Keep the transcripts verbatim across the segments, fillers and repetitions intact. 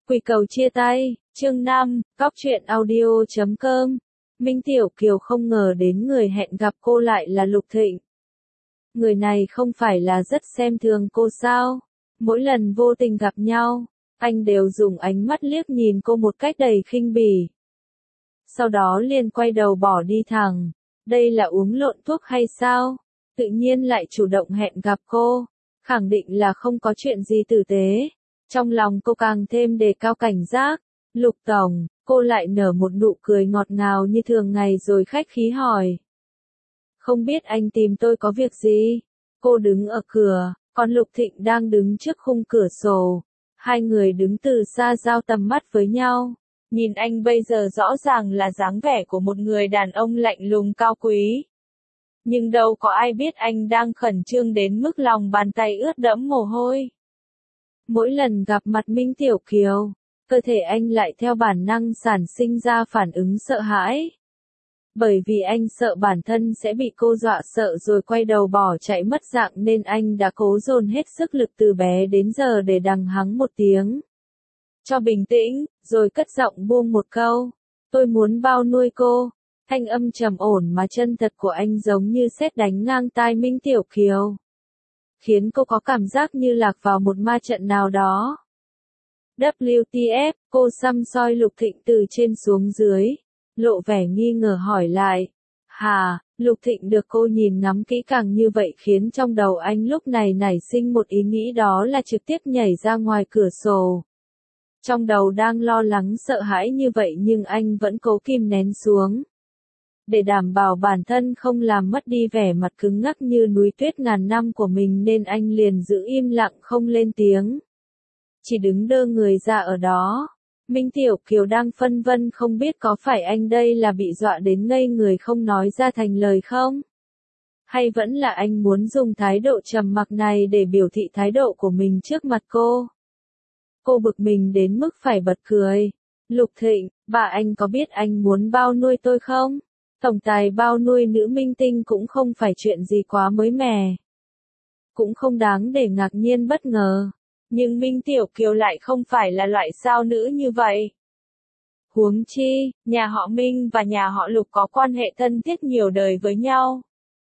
Quỳ cầu chia tay, chương năm, Cóc truyện audio chấm com. Minh Tiểu Kiều không ngờ đến người hẹn gặp cô lại là Lục Thịnh. Người này không phải là rất xem thường cô sao? Mỗi lần vô tình gặp nhau, anh đều dùng ánh mắt liếc nhìn cô một cách đầy khinh bỉ. Sau đó liền quay đầu bỏ đi thẳng. Đây là uống lộn thuốc hay sao? Tự nhiên lại chủ động hẹn gặp cô. Khẳng định là không có chuyện gì tử tế. Trong lòng cô càng thêm đề cao cảnh giác. Lục Tổng, cô lại nở một nụ cười ngọt ngào như thường ngày rồi khách khí hỏi. Không biết anh tìm tôi có việc gì? Cô đứng ở cửa, còn Lục Thịnh đang đứng trước khung cửa sổ. Hai người đứng từ xa giao tầm mắt với nhau. Nhìn anh bây giờ rõ ràng là dáng vẻ của một người đàn ông lạnh lùng cao quý. Nhưng đâu có ai biết anh đang khẩn trương đến mức lòng bàn tay ướt đẫm mồ hôi. Mỗi lần gặp mặt Minh Tiểu Kiều, cơ thể anh lại theo bản năng sản sinh ra phản ứng sợ hãi. Bởi vì anh sợ bản thân sẽ bị cô dọa sợ rồi quay đầu bỏ chạy mất dạng nên anh đã cố dồn hết sức lực từ bé đến giờ để đằng hắng một tiếng. Cho bình tĩnh, rồi cất giọng buông một câu. Tôi muốn bao nuôi cô. Thanh âm trầm ổn mà chân thật của anh giống như sét đánh ngang tai Minh Tiểu Kiều. Khiến cô có cảm giác như lạc vào một ma trận nào đó. W T F, cô săm soi Lục Thịnh từ trên xuống dưới. Lộ vẻ nghi ngờ hỏi lại. Hà, Lục Thịnh được cô nhìn ngắm kỹ càng như vậy khiến trong đầu anh lúc này nảy sinh một ý nghĩ đó là trực tiếp nhảy ra ngoài cửa sổ. Trong đầu đang lo lắng sợ hãi như vậy nhưng anh vẫn cố kìm nén xuống. Để đảm bảo bản thân không làm mất đi vẻ mặt cứng ngắc như núi tuyết ngàn năm của mình nên anh liền giữ im lặng không lên tiếng. Chỉ đứng đơ người ra ở đó. Minh Tiểu Kiều đang phân vân không biết có phải anh đây là bị dọa đến ngây người không nói ra thành lời không? Hay vẫn là anh muốn dùng thái độ trầm mặc này để biểu thị thái độ của mình trước mặt cô? Cô bực mình đến mức phải bật cười. Lục Thịnh, bà anh có biết anh muốn bao nuôi tôi không? Tổng tài bao nuôi nữ minh tinh cũng không phải chuyện gì quá mới mẻ. Cũng không đáng để ngạc nhiên bất ngờ. Nhưng Minh Tiểu Kiều lại không phải là loại sao nữ như vậy. Huống chi, nhà họ Minh và nhà họ Lục có quan hệ thân thiết nhiều đời với nhau.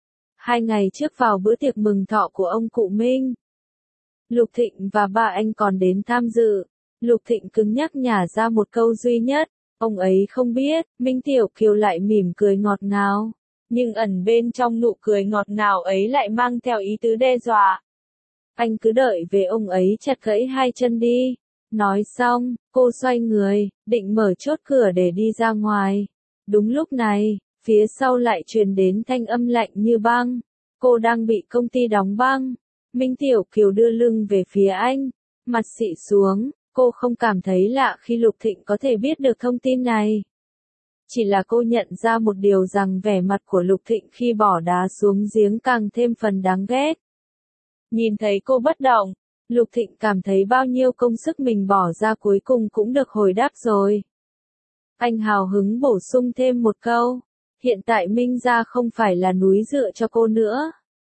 Hai ngày trước vào bữa tiệc mừng thọ của ông cụ Minh, Lục Thịnh và ba anh còn đến tham dự. Lục Thịnh cứng nhắc nhả ra một câu duy nhất. Ông ấy không biết, Minh Tiểu Kiều lại mỉm cười ngọt ngào. Nhưng ẩn bên trong nụ cười ngọt ngào ấy lại mang theo ý tứ đe dọa. Anh cứ đợi về ông ấy chặt gãy hai chân đi. Nói xong, cô xoay người, định mở chốt cửa để đi ra ngoài. Đúng lúc này, phía sau lại truyền đến thanh âm lạnh như băng. Cô đang bị công ty đóng băng. Minh Tiểu Kiều đưa lưng về phía anh, mặt xị xuống. Cô không cảm thấy lạ khi Lục Thịnh có thể biết được thông tin này. Chỉ là cô nhận ra một điều rằng vẻ mặt của Lục Thịnh khi bỏ đá xuống giếng càng thêm phần đáng ghét. Nhìn thấy cô bất động, Lục Thịnh cảm thấy bao nhiêu công sức mình bỏ ra cuối cùng cũng được hồi đáp rồi. Anh hào hứng bổ sung thêm một câu. Hiện tại Minh gia không phải là núi dựa cho cô nữa.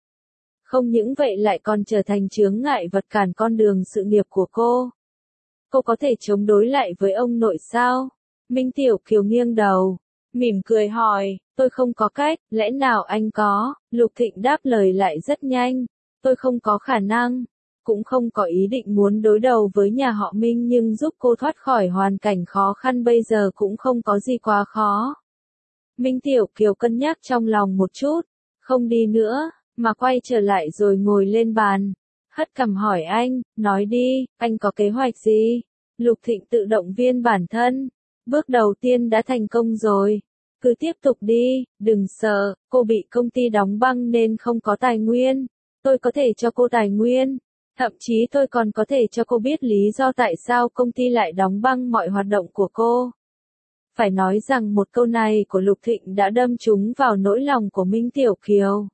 Không những vậy lại còn trở thành chướng ngại vật cản con đường sự nghiệp của cô. Cô có thể chống đối lại với ông nội sao? Minh Tiểu Kiều nghiêng đầu, mỉm cười hỏi, tôi không có cách, lẽ nào anh có? Lục Thịnh đáp lời lại rất nhanh, tôi không có khả năng, cũng không có ý định muốn đối đầu với nhà họ Minh nhưng giúp cô thoát khỏi hoàn cảnh khó khăn bây giờ cũng không có gì quá khó. Minh Tiểu Kiều cân nhắc trong lòng một chút, không đi nữa, mà quay trở lại rồi ngồi lên bàn. Hất cằm hỏi anh, nói đi, anh có kế hoạch gì? Lục Thịnh tự động viên bản thân. Bước đầu tiên đã thành công rồi. Cứ tiếp tục đi, đừng sợ, cô bị công ty đóng băng nên không có tài nguyên. Tôi có thể cho cô tài nguyên. Thậm chí tôi còn có thể cho cô biết lý do tại sao công ty lại đóng băng mọi hoạt động của cô. Phải nói rằng một câu này của Lục Thịnh đã đâm trúng vào nỗi lòng của Minh Tiểu Kiều.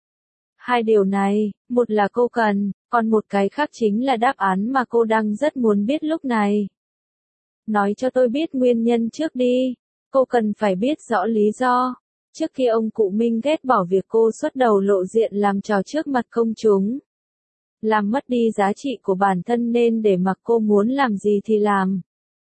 Hai điều này, một là cô cần, còn một cái khác chính là đáp án mà cô đang rất muốn biết lúc này. Nói cho tôi biết nguyên nhân trước đi, cô cần phải biết rõ lý do. Trước khi ông cụ Minh ghét bỏ việc cô xuất đầu lộ diện làm trò trước mặt công chúng. Làm mất đi giá trị của bản thân nên để mặc cô muốn làm gì thì làm.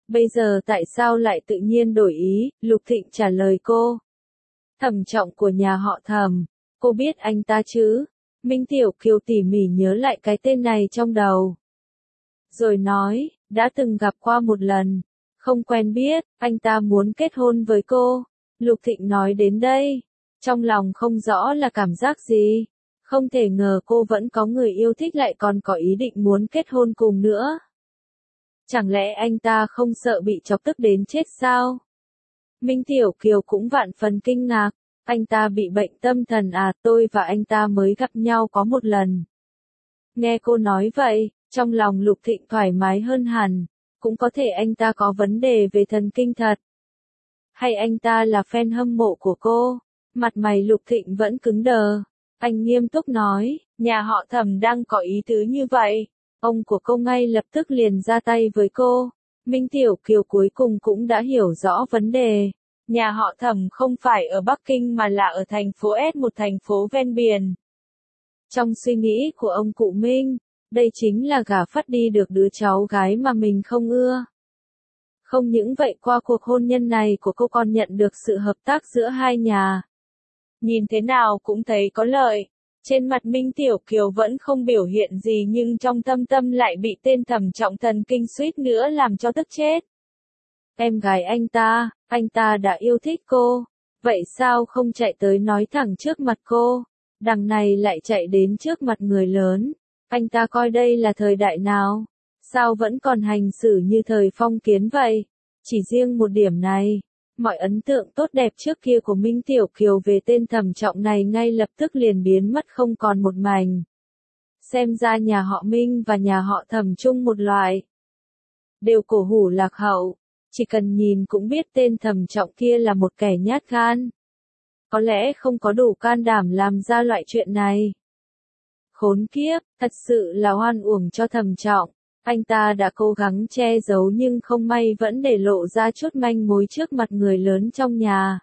Bây giờ tại sao lại tự nhiên đổi ý? Lục Thịnh trả lời cô. Thẩm Trọng của nhà họ Thẩm, cô biết anh ta chứ? Minh Tiểu Kiều tỉ mỉ nhớ lại cái tên này trong đầu. Rồi nói, đã từng gặp qua một lần, không quen biết, anh ta muốn kết hôn với cô. Lục Thịnh nói đến đây, trong lòng không rõ là cảm giác gì. Không thể ngờ cô vẫn có người yêu thích lại còn có ý định muốn kết hôn cùng nữa. Chẳng lẽ anh ta không sợ bị chọc tức đến chết sao? Minh Tiểu Kiều cũng vạn phần kinh ngạc, anh ta bị bệnh tâm thần à? Tôi và anh ta mới gặp nhau có một lần. Nghe cô nói vậy, trong lòng Lục Thịnh thoải mái hơn hẳn, cũng có thể anh ta có vấn đề về thần kinh thật. Hay anh ta là fan hâm mộ của cô? Mặt mày Lục Thịnh vẫn cứng đờ. Anh nghiêm túc nói, nhà họ Thẩm đang có ý tứ như vậy. Ông của cô ngay lập tức liền ra tay với cô. Minh Tiểu Kiều cuối cùng cũng đã hiểu rõ vấn đề. Nhà họ Thẩm không phải ở Bắc Kinh mà là ở thành phố S, một thành phố ven biển. Trong suy nghĩ của ông cụ Minh, đây chính là gả phắt đi được đứa cháu gái mà mình không ưa. Không những vậy, qua cuộc hôn nhân này của cô còn nhận được sự hợp tác giữa hai nhà. Nhìn thế nào cũng thấy có lợi. Trên mặt Minh Tiểu Kiều vẫn không biểu hiện gì nhưng trong thâm tâm lại bị tên Thẩm Trọng thần kinh suýt nữa làm cho tức chết. Em gái anh ta, anh ta đã yêu thích cô. Vậy sao không chạy tới nói thẳng trước mặt cô? Đằng này lại chạy đến trước mặt người lớn. Anh ta coi đây là thời đại nào? Sao vẫn còn hành xử như thời phong kiến vậy? Chỉ riêng một điểm này, mọi ấn tượng tốt đẹp trước kia của Minh Tiểu Kiều về tên Thẩm Trọng này ngay lập tức liền biến mất không còn một mảnh. Xem ra nhà họ Minh và nhà họ Thẩm chung một loại. Đều cổ hủ lạc hậu, chỉ cần nhìn cũng biết tên Thẩm Trọng kia là một kẻ nhát gan. Có lẽ không có đủ can đảm làm ra loại chuyện này. Khốn kiếp, thật sự là oan uổng cho Thẩm Trọng. Anh ta đã cố gắng che giấu nhưng không may vẫn để lộ ra chút manh mối trước mặt người lớn trong nhà.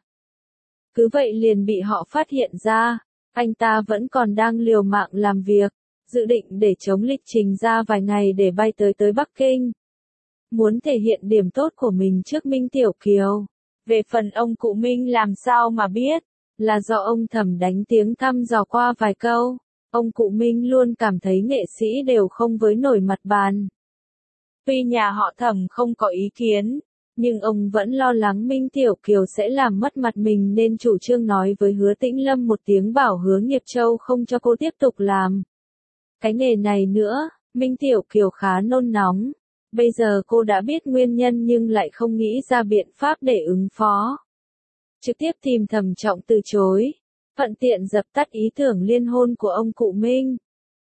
Cứ vậy liền bị họ phát hiện ra, anh ta vẫn còn đang liều mạng làm việc, dự định để chống lịch trình ra vài ngày để bay tới tới Bắc Kinh. Muốn thể hiện điểm tốt của mình trước Minh Tiểu Kiều. Về phần ông cụ Minh làm sao mà biết, là do ông Thẩm đánh tiếng thăm dò qua vài câu. Ông cụ Minh luôn cảm thấy nghệ sĩ đều không với nổi mặt bàn. Tuy nhà họ Thẩm không có ý kiến, nhưng ông vẫn lo lắng Minh Tiểu Kiều sẽ làm mất mặt mình nên chủ trương nói với Hứa Tĩnh Lâm một tiếng bảo Hứa Nghiệp Châu không cho cô tiếp tục làm cái nghề này nữa. Minh Tiểu Kiều khá nôn nóng. Bây giờ cô đã biết nguyên nhân nhưng lại không nghĩ ra biện pháp để ứng phó. Trực tiếp tìm Thẩm Trọng từ chối, thuận tiện dập tắt ý tưởng liên hôn của ông cụ Minh.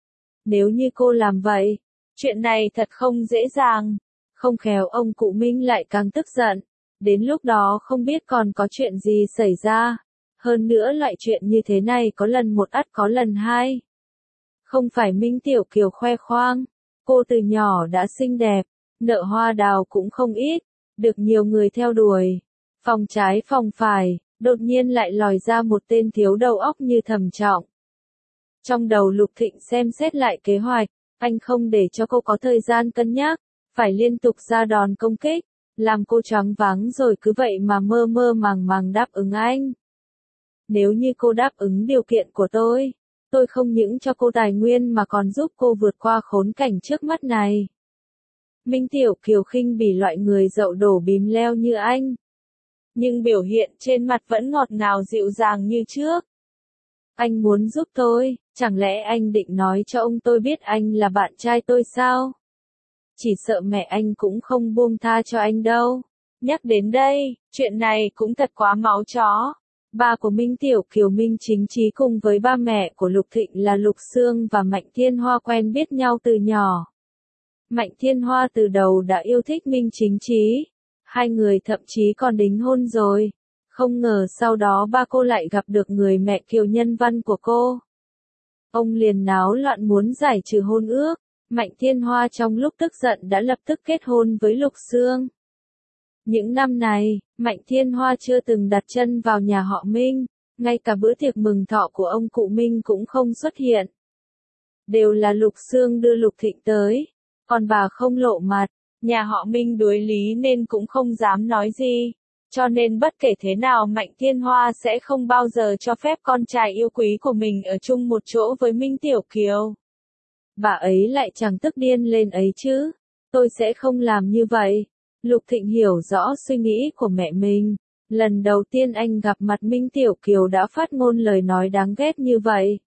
Nếu như cô làm vậy, chuyện này thật không dễ dàng. Không khéo ông cụ Minh lại càng tức giận. Đến lúc đó không biết còn có chuyện gì xảy ra. Hơn nữa loại chuyện như thế này có lần một ắt có lần hai. Không phải Minh Tiểu Kiều khoe khoang. Cô từ nhỏ đã xinh đẹp, nợ hoa đào cũng không ít, được nhiều người theo đuổi. Phòng trái phòng phải, đột nhiên lại lòi ra một tên thiếu đầu óc như Thẩm Trọng. Trong đầu Lục Thịnh xem xét lại kế hoạch, anh không để cho cô có thời gian cân nhắc, phải liên tục ra đòn công kích, làm cô choáng váng rồi cứ vậy mà mơ mơ màng màng đáp ứng anh. Nếu như cô đáp ứng điều kiện của tôi, tôi không những cho cô tài nguyên mà còn giúp cô vượt qua khốn cảnh trước mắt này. Minh Tiểu Kiều khinh bỉ loại người dậu đổ bìm leo như anh. Nhưng biểu hiện trên mặt vẫn ngọt ngào dịu dàng như trước. Anh muốn giúp tôi, chẳng lẽ anh định nói cho ông tôi biết anh là bạn trai tôi sao? Chỉ sợ mẹ anh cũng không buông tha cho anh đâu. Nhắc đến đây, chuyện này cũng thật quá máu chó. Ba của Minh Tiểu Kiều Minh Chính Chí cùng với ba mẹ của Lục Thịnh là Lục Sương và Mạnh Thiên Hoa quen biết nhau từ nhỏ. Mạnh Thiên Hoa từ đầu đã yêu thích Minh Chính Chí. Hai người thậm chí còn đính hôn rồi. Không ngờ sau đó ba cô lại gặp được người mẹ Kiều nhân văn của cô. Ông liền náo loạn muốn giải trừ hôn ước. Mạnh Thiên Hoa trong lúc tức giận đã lập tức kết hôn với Lục Sương. Những năm này, Mạnh Thiên Hoa chưa từng đặt chân vào nhà họ Minh, ngay cả bữa tiệc mừng thọ của ông cụ Minh cũng không xuất hiện. Đều là Lục Sương đưa Lục Thịnh tới, còn bà không lộ mặt, Nhà họ Minh đối lý nên cũng không dám nói gì. Cho nên bất kể thế nào Mạnh Thiên Hoa sẽ không bao giờ cho phép con trai yêu quý của mình ở chung một chỗ với Minh Tiểu Kiều. Bà ấy lại chẳng tức điên lên ấy chứ. Tôi sẽ không làm như vậy. Lục Thịnh hiểu rõ suy nghĩ của mẹ mình. Lần đầu tiên anh gặp mặt Minh Tiểu Kiều đã phát ngôn lời nói đáng ghét như vậy.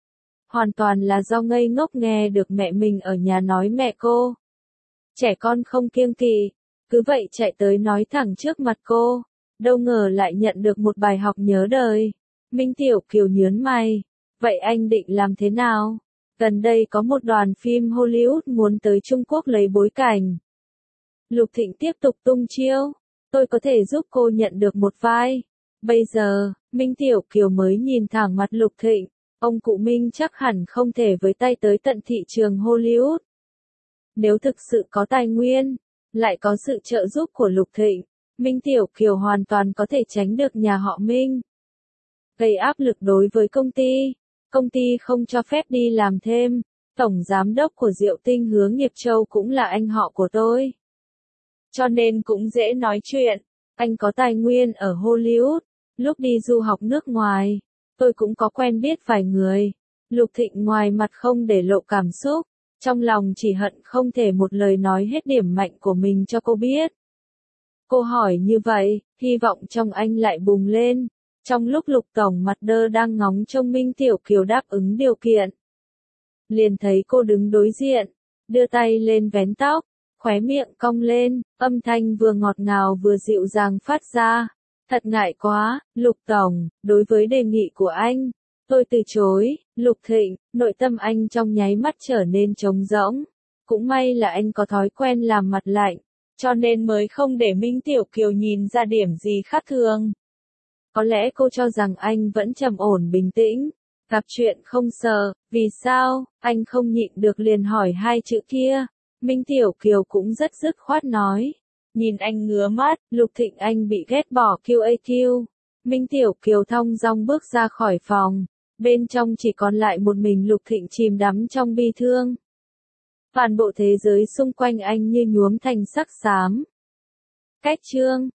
Hoàn toàn là do ngây ngốc nghe được mẹ mình ở nhà nói mẹ cô. Trẻ con không kiêng kỵ, cứ vậy chạy tới nói thẳng trước mặt cô. Đâu ngờ lại nhận được một bài học nhớ đời. Minh Tiểu Kiều nhớn mày. Vậy anh định làm thế nào? Gần đây có một đoàn phim Hollywood muốn tới Trung Quốc lấy bối cảnh. Lục Thịnh tiếp tục tung chiêu. Tôi có thể giúp cô nhận được một vai. Bây giờ, Minh Tiểu Kiều mới nhìn thẳng mặt Lục Thịnh. Ông cụ Minh chắc hẳn không thể với tay tới tận thị trường Hollywood. Nếu thực sự có tài nguyên, lại có sự trợ giúp của Lục Thịnh, Minh Tiểu Kiều hoàn toàn có thể tránh được nhà họ Minh. Gây áp lực đối với công ty. Công ty không cho phép đi làm thêm. Tổng giám đốc của Diệu Tinh Hướng Nghiệp Châu cũng là anh họ của tôi. Cho nên cũng dễ nói chuyện. Anh có tài nguyên ở Hollywood. Lúc đi du học nước ngoài, tôi cũng có quen biết vài người. Lục Thịnh ngoài mặt không để lộ cảm xúc. Trong lòng chỉ hận không thể một lời nói hết điểm mạnh của mình cho cô biết. Cô hỏi như vậy, hy vọng trong anh lại bùng lên. Trong lúc Lục Tổng mặt đơ đang ngóng trông Minh Tiểu Kiều đáp ứng điều kiện. Liền thấy cô đứng đối diện, đưa tay lên vén tóc, khóe miệng cong lên, âm thanh vừa ngọt ngào vừa dịu dàng phát ra. Thật ngại quá, Lục Tổng, đối với đề nghị của anh, tôi từ chối. Lục Thịnh, nội tâm anh trong nháy mắt trở nên trống rỗng. Cũng may là anh có thói quen làm mặt lạnh, cho nên mới không để Minh Tiểu Kiều nhìn ra điểm gì khác thường. Có lẽ cô cho rằng anh vẫn trầm ổn bình tĩnh, gặp chuyện không sợ, vì sao, anh không nhịn được liền hỏi hai chữ kia. Minh Tiểu Kiều cũng rất dứt khoát nói. Nhìn anh ngứa mắt, Lục Thịnh anh bị ghét bỏ quy a quy. Minh Tiểu Kiều thong dong bước ra khỏi phòng. Bên trong chỉ còn lại một mình Lục Thịnh chìm đắm trong bi thương. Toàn bộ thế giới xung quanh anh như nhuốm thành sắc xám. Cách chương